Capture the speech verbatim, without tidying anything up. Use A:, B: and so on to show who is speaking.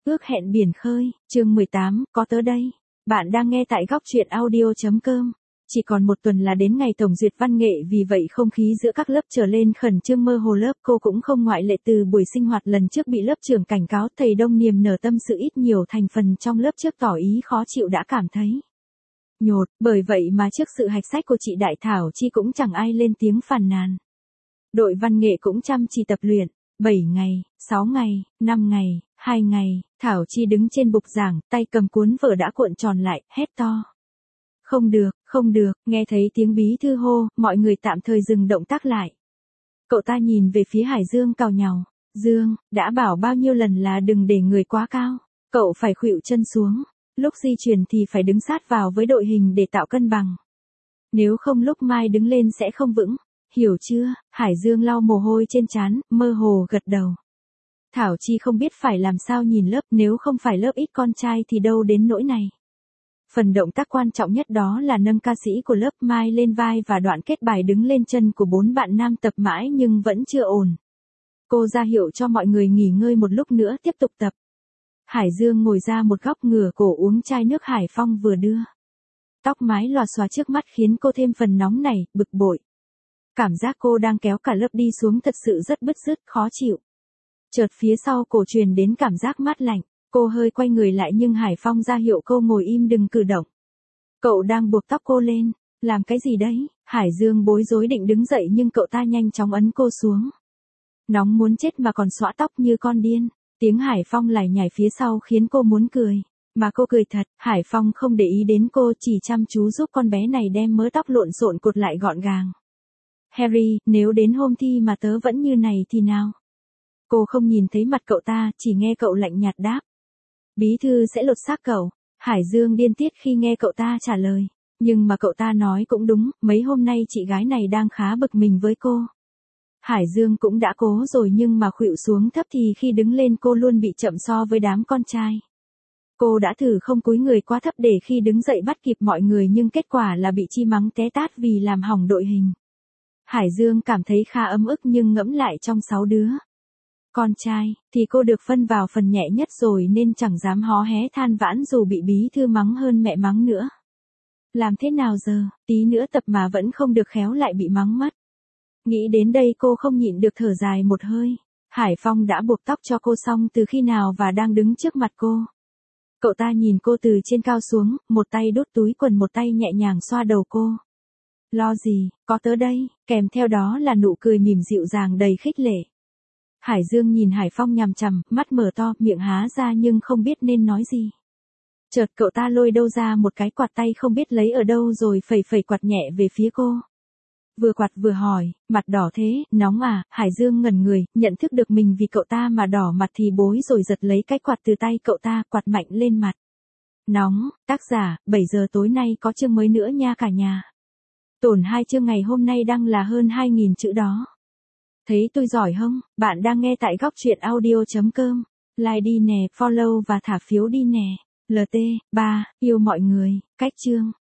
A: Ước hẹn biển khơi, chương mười tám, có tớ đây. Bạn đang nghe tại góc truyện audio.com. Chỉ còn một tuần là đến ngày tổng duyệt văn nghệ, vì vậy không khí giữa các lớp trở lên khẩn trương, mơ hồ. Lớp cô cũng không ngoại lệ. Từ buổi sinh hoạt lần trước bị lớp trưởng cảnh cáo, thầy Đông niềm nở tâm sự, ít nhiều thành phần trong lớp trước tỏ ý khó chịu đã cảm thấy nhột, bởi vậy mà trước sự hạch sách của chị Đại Thảo Chi cũng chẳng ai lên tiếng phàn nàn. Đội văn nghệ cũng chăm chỉ tập luyện. bảy ngày, sáu ngày, năm ngày, hai ngày, Thảo Chi đứng trên bục giảng, tay cầm cuốn vở đã cuộn tròn lại, hét to. Không được, không được, nghe thấy tiếng bí thư hô, mọi người tạm thời dừng động tác lại. Cậu ta nhìn về phía Hải Dương cào nhàu. Dương, đã bảo bao nhiêu lần là đừng để người quá cao. Cậu phải khuỵu chân xuống. Lúc di chuyển thì phải đứng sát vào với đội hình để tạo cân bằng. Nếu không lúc mai đứng lên sẽ không vững. Hiểu chưa? Hải Dương lau mồ hôi trên trán, mơ hồ gật đầu. Thảo Chi không biết phải làm sao nhìn lớp, nếu không phải lớp ít con trai thì đâu đến nỗi này. Phần động tác quan trọng nhất đó là nâng ca sĩ của lớp Mai lên vai và đoạn kết bài đứng lên chân của bốn bạn nam tập mãi nhưng vẫn chưa ổn. Cô ra hiệu cho mọi người nghỉ ngơi một lúc nữa tiếp tục tập. Hải Dương ngồi ra một góc ngửa cổ uống chai nước Hải Phong vừa đưa. Tóc mái lòa xòa trước mắt khiến cô thêm phần nóng nảy, bực bội. Cảm giác cô đang kéo cả lớp đi xuống thật sự rất bứt rứt, khó chịu. Chợt phía sau cổ truyền đến cảm giác mát lạnh, cô hơi quay người lại nhưng Hải Phong ra hiệu cô ngồi im đừng cử động. Cậu đang buộc tóc cô lên, làm cái gì đấy? Hải Dương bối rối định đứng dậy nhưng cậu ta nhanh chóng ấn cô xuống. Nóng muốn chết mà còn xõa tóc như con điên, tiếng Hải Phong lải nhải phía sau khiến cô muốn cười. Mà cô cười thật, Hải Phong không để ý đến cô, chỉ chăm chú giúp con bé này đem mớ tóc lộn xộn cột lại gọn gàng. Harry, nếu đến hôm thi mà tớ vẫn như này thì nào? Cô không nhìn thấy mặt cậu ta, chỉ nghe cậu lạnh nhạt đáp. Bí thư sẽ lột xác cậu. Hải Dương điên tiết khi nghe cậu ta trả lời. Nhưng mà cậu ta nói cũng đúng, mấy hôm nay chị gái này đang khá bực mình với cô. Hải Dương cũng đã cố rồi nhưng mà khuỵu xuống thấp thì khi đứng lên cô luôn bị chậm so với đám con trai. Cô đã thử không cúi người quá thấp để khi đứng dậy bắt kịp mọi người nhưng kết quả là bị chi mắng té tát vì làm hỏng đội hình. Hải Dương cảm thấy khá ấm ức nhưng ngẫm lại trong sáu đứa con trai, thì cô được phân vào phần nhẹ nhất rồi nên chẳng dám hó hé than vãn dù bị bí thư mắng hơn mẹ mắng nữa. Làm thế nào giờ, tí nữa tập mà vẫn không được khéo lại bị mắng mất. Nghĩ đến đây cô không nhịn được thở dài một hơi. Hải Phong đã buộc tóc cho cô xong từ khi nào và đang đứng trước mặt cô. Cậu ta nhìn cô từ trên cao xuống, một tay đút túi quần một tay nhẹ nhàng xoa đầu cô. Lo gì, có tớ đây, kèm theo đó là nụ cười mỉm dịu dàng đầy khích lệ. Hải Dương nhìn Hải Phong nhằm chằm, mắt mở to, miệng há ra nhưng không biết nên nói gì. Chợt cậu ta lôi đâu ra một cái quạt tay không biết lấy ở đâu rồi phẩy phẩy quạt nhẹ về phía cô. Vừa quạt vừa hỏi, mặt đỏ thế, nóng à? Hải Dương ngẩn người, nhận thức được mình vì cậu ta mà đỏ mặt thì bối rồi giật lấy cái quạt từ tay cậu ta, quạt mạnh lên mặt. Nóng, tác giả, bảy giờ tối nay có chương mới nữa nha cả nhà. Tổn hai chương ngày hôm nay đăng là hơn hai nghìn chữ đó. Thấy tôi giỏi không? Bạn đang nghe tại góc truyện audio.com. Like đi nè, follow và thả phiếu đi nè. lờ tê, ba, yêu mọi người, cách chương.